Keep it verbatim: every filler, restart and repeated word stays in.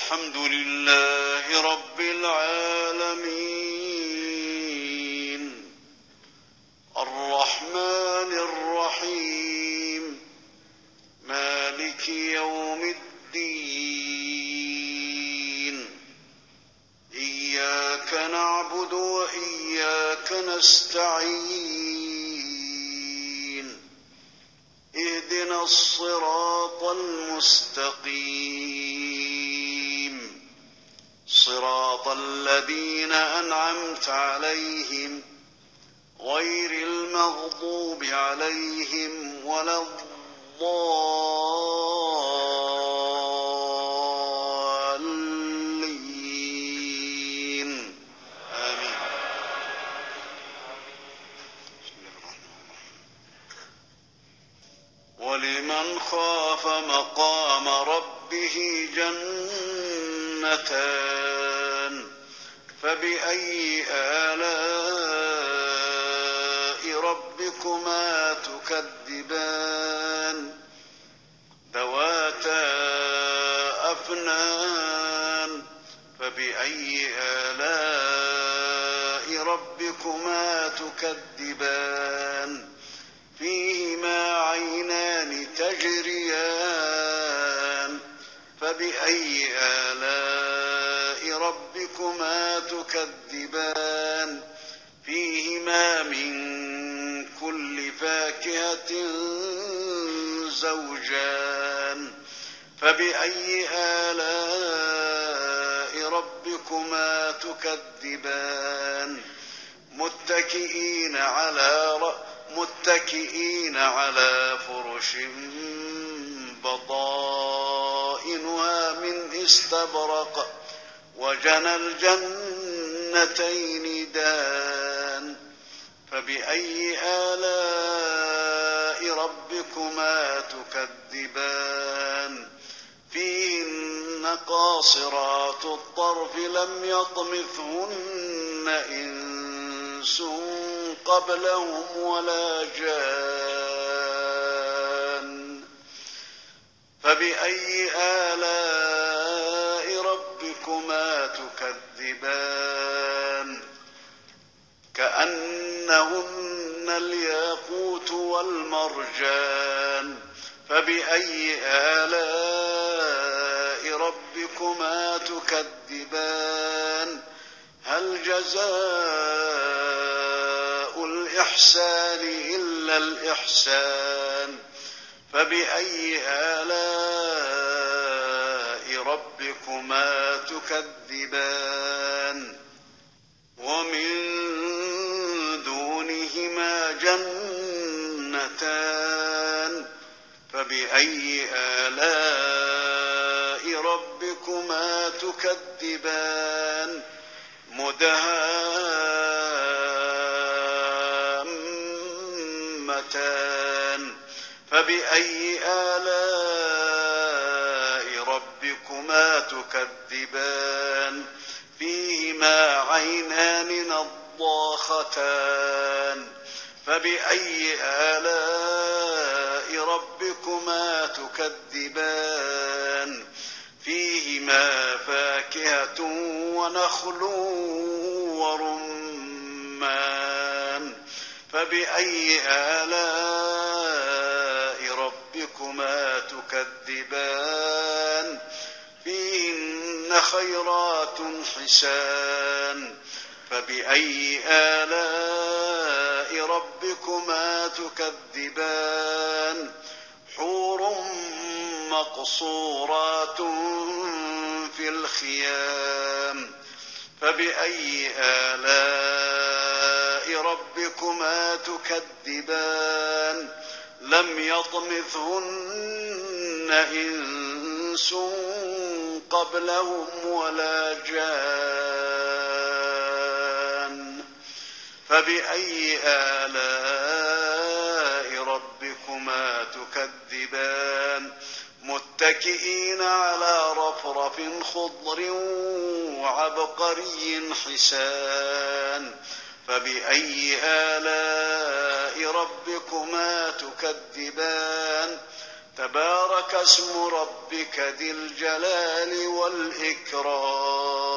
الحمد لله رب العالمين الرحمن الرحيم مالك يوم الدين إياك نعبد وإياك نستعين اهدنا الصراط المستقيم صراط الذين أنعمت عليهم غير المغضوب عليهم ولا الضالين آمين. ولمن خاف مقام ربه جنتان فبأي آلاء ربكما تكذبان ذواتا أفنان فبأي آلاء ربكما تكذبان فيهما عينان تجريان فبأي آلاء ربكما تكذبان فيهما من كل فاكهة زوجان فبأي آلاء ربكما تكذبان متكئين على متكئين على فرش بطائنها من استبرق وجنى الجنتين دان فبأي آلاء ربكما تكذبان فيهن قاصرات الطرف لم يطمثهن إنس قبلهم ولا جان فبأي آلاء ربكما تكذبان كأنهن الياقوت والمرجان فبأي آلاء ربكما تكذبان هل جزاء الإحسان إلا الإحسان فبأي آلاء ربكما تكذبان ومن دونهما جنتان فبأي آلاء ربكما تكذبان مدهامتان فبأي آلاء ربكما تكذبان فيهما عينان نضاختان فبأي آلاء ربكما تكذبان فيهما فاكهة ونخل ورمان فبأي آلاء ربكما تكذبان فيهن خيرات حسان فبأي آلاء ربكما تكذبان حور مقصورات في الخيام فبأي آلاء ربكما تكذبان لم يطمثهن إنس قبلهم ولا جان فبأي آلاء ربكما تكذبان متكئين على رفرف خضر وعبقري حسان فبأي آلاء ربكما تكذبان تبارك اسم ربك ذي الجلال والإكرام.